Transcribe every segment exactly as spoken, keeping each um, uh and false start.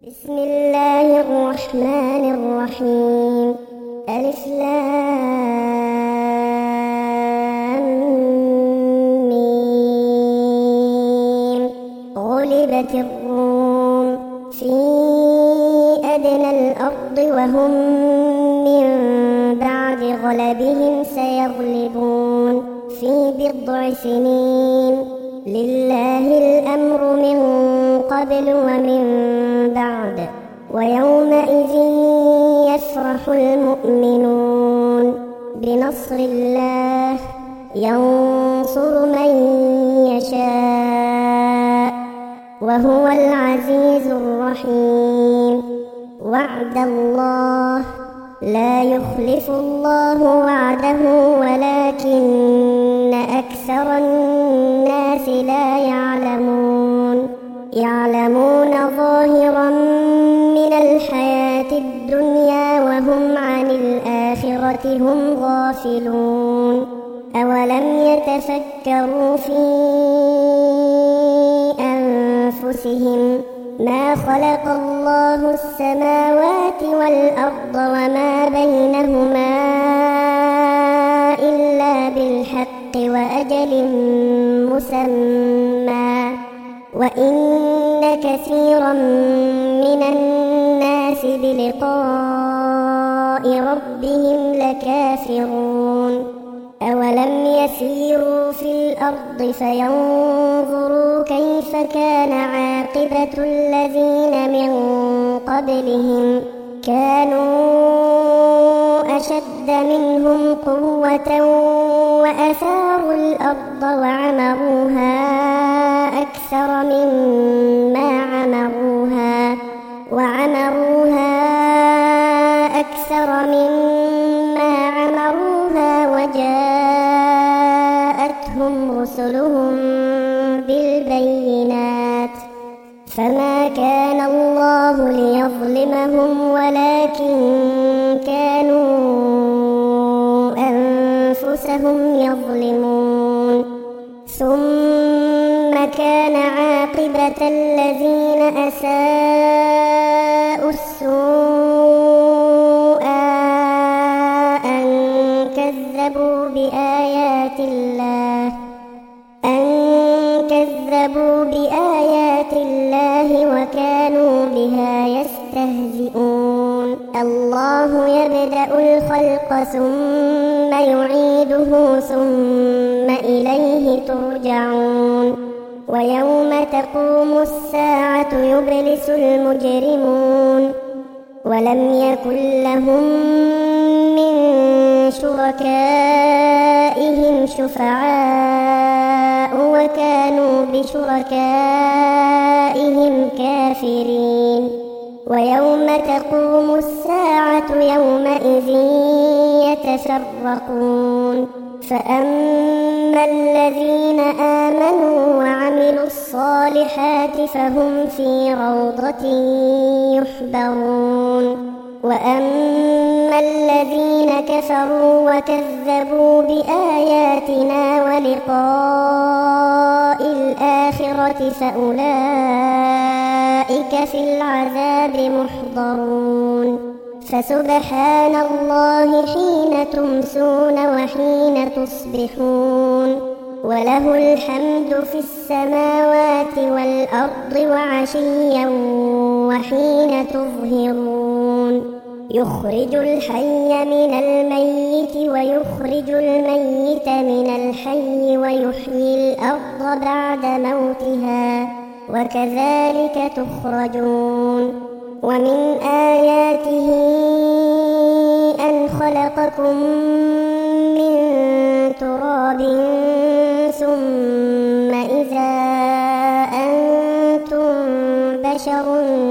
بسم الله الرحمن الرحيم. ألف لام ميم. غلبت الروم في أدنى الأرض وهم من بعد غلبهم سيغلبون في بضع سنين. لله الأمر من قبل ومن بعد ويومئذ يفرح المؤمنون بنصر الله ينصر من يشاء وهو العزيز الرحيم. وعد الله لا يخلف الله وعده ولكن أكثر الناس لا يعلمون يعلمون ظاهرا من الحياة الدنيا وهم عن الآخرة هم غافلون. أولم يتفكروا في أنفسهم ما خلق الله السماوات والأرض وما بينهما إلا بالحق وأجل مسمى وإن كثيرا من الناس بلقاء ربهم لكافرون. أولم يسيروا في الأرض فينظروا كيف كان عاقبة الذين من قبلهم كانوا أشد منهم قوة وأثاروا الأرض وعمروها أكثر مما عمروها وعمروها أكثر مما عمروها وجاءتهم رسلهم بالبينات فما كان الله ليظلمهم ولكن كانوا أنفسهم يظلمون. ثم كان عاقبة الذين أساءوا السوء أن كذبوا بآيات الله أن كذبوا بآيات الله وكانوا بها يستهزئون. الله يبدأ الخلق ثم يعيده ثم إليه ترجعون. ويوم تقوم الساعة يبلس المجرمون ولم يكن لهم من شركائهم شفعاء وكانوا بشركائهم كافرين. ويوم تقوم الساعة يومئذ يتفرقون فأما الذين آمنوا وعملوا الصالحات فهم في روضة يحبرون. وأما الذين كفروا وكذبوا بآياتنا ولقاء الآخرة فأولئك في العذاب محضرون. فسبحان الله حين تمسون وحين تصبحون وله الحمد في السماوات والأرض وعشيا وحين تظهرون. يخرج الحي من الميت ويخرج الميت من الحي ويحيي الأرض بعد موتها وكذلك تخرجون. ومن آياته أن خلقكم من تراب ثم إذا أنتم بشر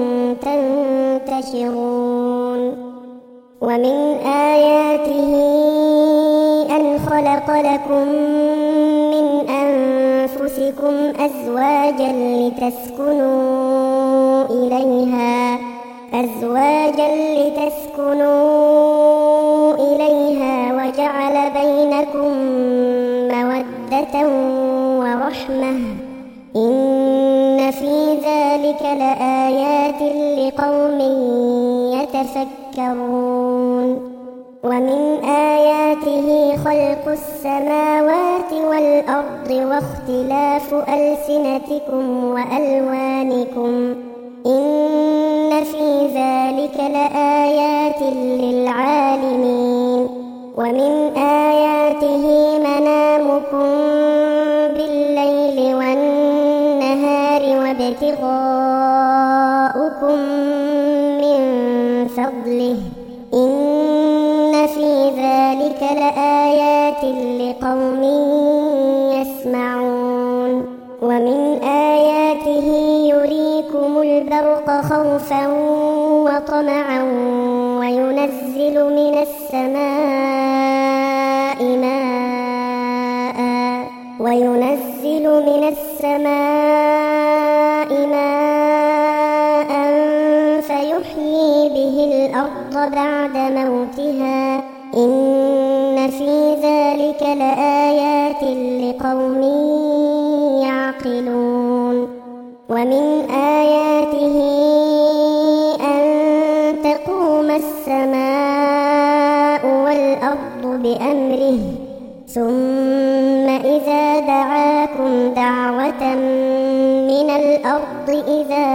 تنتشرون. ومن آياته أن خلق لكم من أنفسكم أزواجا لتسكنوا إليها أزواجا لتسكنوا إليها وجعل بينكم مودة ورحمة إن في ذلك لآيات لقوم يتفكرون ومن آياته خلق السماوات والأرض واختلاف ألسنتكم وألوانكم إن في ذلك لآيات للعالمين ومن آياته منامكم بالليل والنهار وابتغاؤكم من فضله إن في ذلك لآيات لقوم يسمعون ومن آياته يريكم البرق خوفا وطمعا وينزل من السماء ماء وينزل من السماء ماء فيحيي به الأرض بعد موتها إن في ذلك لآيات لقوم يعقلون ومن آياته أن تقوم السماء والأرض بأمره ثم إذا دعاكم دعوة من الأرض إذا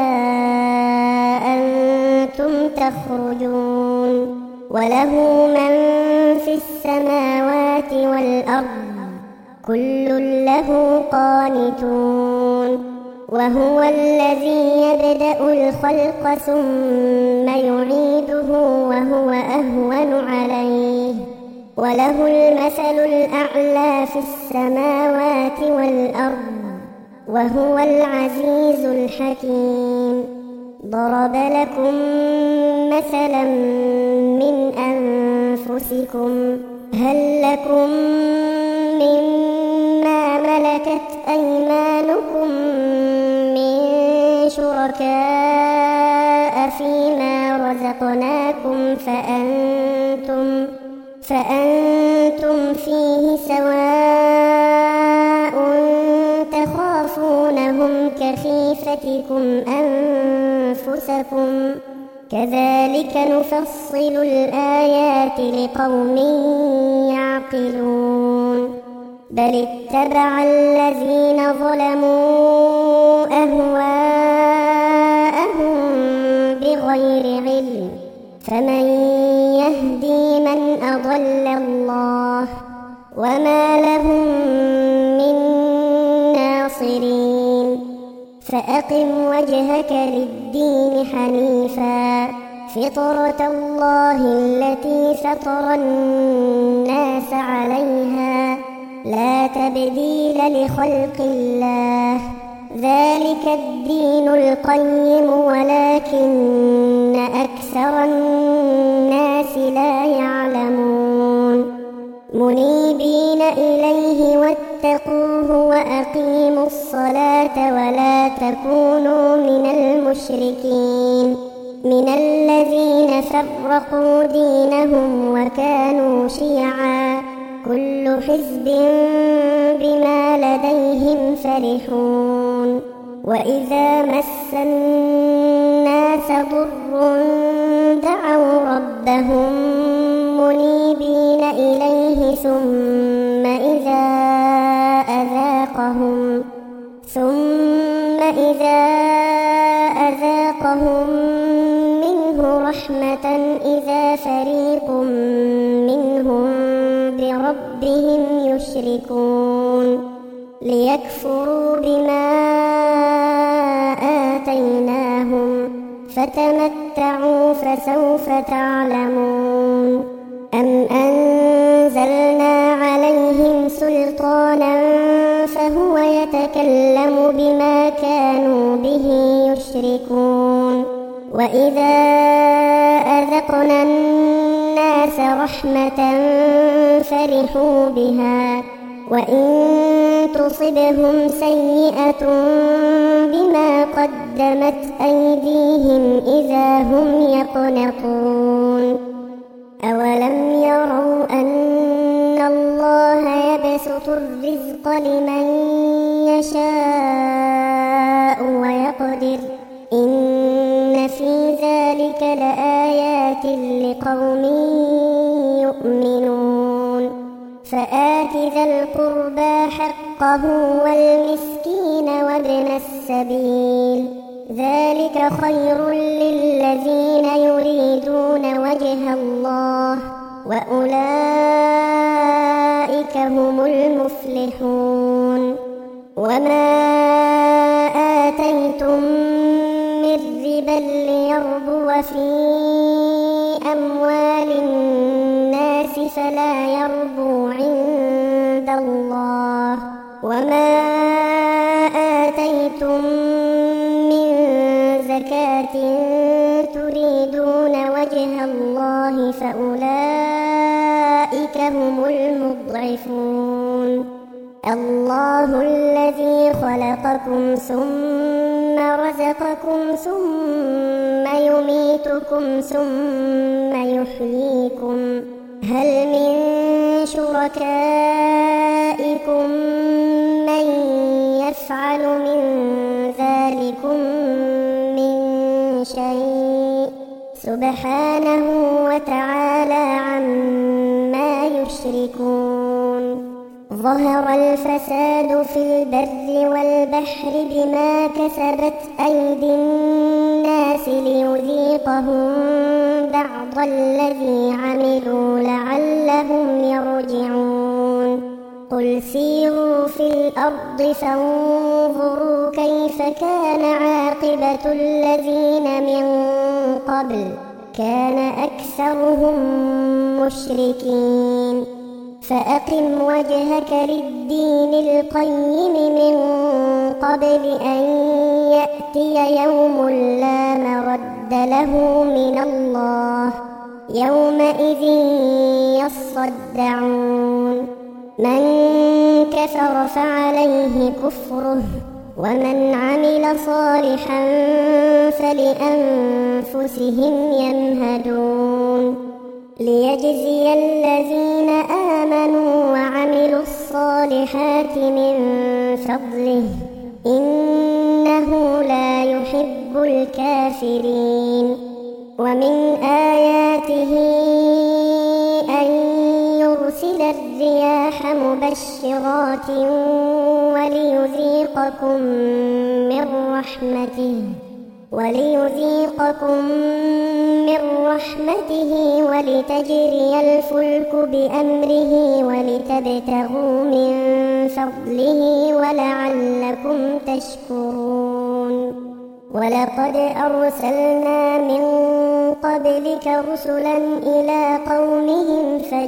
أنتم تخرجون وله من في السماوات والأرض كل له قانتون وهو الذي يبدأ الخلق ثم يعيده وهو أهون عليه وله المثل الأعلى في السماوات والأرض وهو العزيز الحكيم ضرب لكم مثلا من أنفسكم هل لكم مما ملكت أيمانكم من شركاء فيما رزقناكم فأنتم فأنتم فيه سواء تخافونهم كخيفتكم أنفسكم كذلك نفصل الآيات لقوم يعقلون بل اتبع الذين ظلموا أهواءهم بغير علم فمن يهدي من أضل الله وما لهم من ناصرين فأقم وجهك للدين حنيفا فطرة الله التي فطر الناس عليها لا تبديل لخلق الله ذلك الدين القيم ولكن أكثر الناس لا يعلمون منيبين إليه واتقوه وأقيموا الصلاة ولا تكونوا من المشركين من الذين فرقوا دينهم وكانوا شيعا كل حزب بما لديهم فرحون وإذا مس الناس ضر دعوا ربهم منيبين إليه ثم إذا أذاقهم ثم إذا أذاقهم منه رحمة إذا فريق منهم بربهم يشركون ليكفروا بما آتيناهم فتمتعوا فسوف تعلمون أم أنزلنا عليهم سلطانا فهو يتكلم بما كانوا به يشركون وإذا أذقنا الناس رحمة فرحوا بها وإن تصبهم سيئة بما قدمت أيديهم إذا هم يقنطون أولم يروا أن الله يبسط الرزق لمن يشاء ويقدر إن في ذلك ذلك لآيات لقوم يؤمنون فآت ذا القربى حقه والمسكين وابن السبيل ذلك خير للذين يريدون وجه الله وأولئك هم المفلحون وما آتيتم من ربا ليربو في أموال الناس فلا يربو عند الله وما آتيتم من زكاة تريدون وجه الله فأولئك هم المضعفون الله الذي خلقكم ثم رزقكم ثم يميتكم ثم يحييكم هل من شركائكم من يفعل من ذلكم من شيء سبحانه وتعالى عما يشركون ظهر الفساد في البر والبحر بما كسبت أيدي الناس ليذيقهم بعض الذي عملوا لعلهم يرجعون قل سيروا في الأرض فانظروا كيف كان عاقبة الذين من قبل كان أكثرهم مشركين فأقم وجهك للدين القيم من قبل أن يأتي يوم لا مرد له من الله يومئذ يصدعون من كفر فعليه كفره ومن عمل صالحا فلأنفسهم يمهدون ليجزي الذين آمنوا وعملوا الصالحات من فضله إنه لا يحب الكافرين ومن آياته أن يرسل الرياح مبشرات وليذيقكم من رحمته وليذيقكم من رحمته ولتجري الفلك بأمره ولتبتغوا من فضله ولعلكم تشكرون ولقد أرسلنا من قبلك رسلا إلى قومهم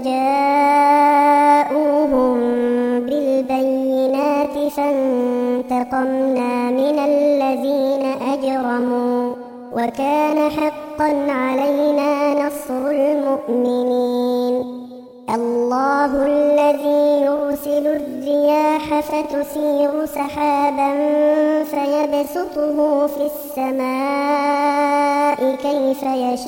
فجاءوهم بالبينات فانتقمنا من الذين أجرموا وكان حقا علينا نصر المؤمنين الله الذي يرسل الرياح فتثير سحابا فيبسطه في السماء كيف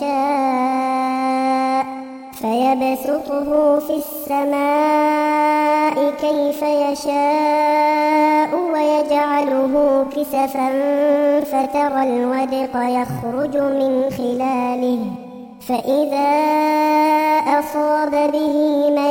يشاء فيبسطه في السماء كيف يشاء ويجعله كسفا فترى الودق يخرج من خلاله فإذا أصاب به من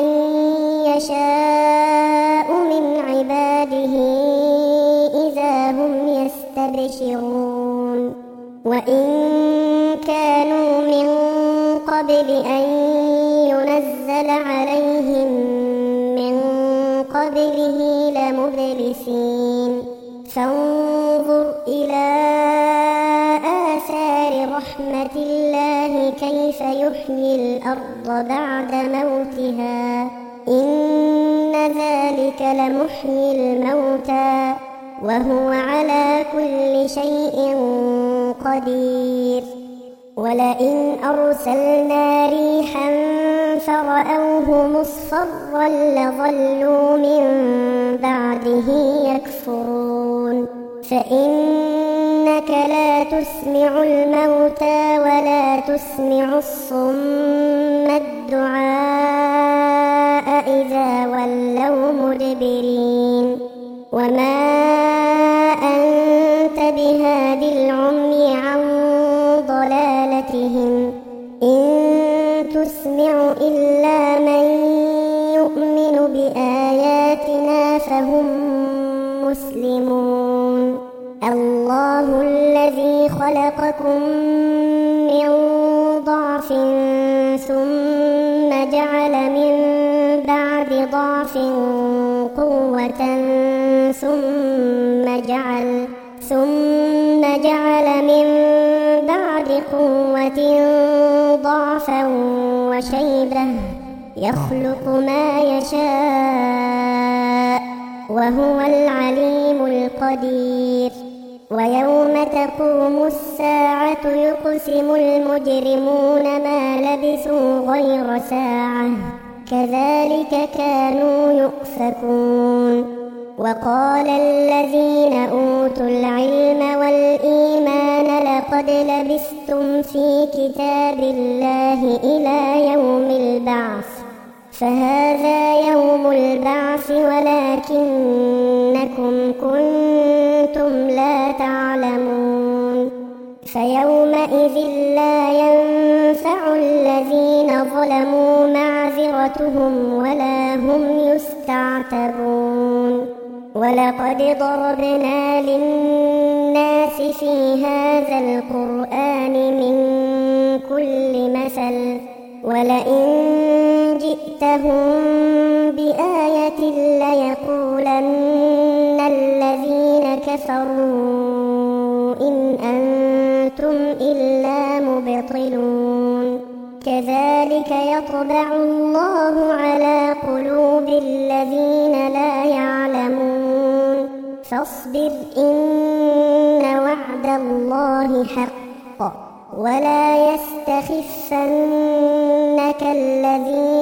يشاء من عباده إذا هم يستبشرون وإن كانوا من قبل أن ينزل عليهم من قبله لمبلسين فانظر إلى آثار رحمة الله كيف يحيي الأرض بعد موتها إن ذلك لمحيي الموتى وهو على كل شيء قدير ولئن أرسلنا ريحا فرأوه مصفرا لظلوا من بعده يكفرون فإنك لا تسمع الموتى ولا تسمع الصم الدعاء إذا ولوا مدبرين وما أنت بهاد العمي عن ضلالتهم آياتهم إن تسمع إلا من يؤمن بآياتنا فهم مسلمون الله الذي خلقكم من ضعف ثم جعل من بعد ضعف قوة ثم جعل ثم جعل من بعد قوة ضعفا وشيبة يخلق ما يشاء وهو العليم القدير ويوم تقوم الساعة يقسم المجرمون ما لبثوا غير ساعة كذلك كانوا يؤفكون وقال الذين أوتوا العلم والإيمان لقد لبثتم في كتاب الله إلى يوم البعث فهذا يوم البعث ولكنكم كنتم لا تعلمون فيومئذ لا ينفع الذين ظلموا معذرتهم ولا هم يستعتبون ولقد ضربنا للناس في هذا القرآن من كل مثل ولئن جئتهم بآية ليقولن الذين كفروا إن أنتم إلا مبطلون كذلك يطبع الله على قلوب الذين لا يعلمون فاصبر إن وعد الله حق ولا يستخفنك الذين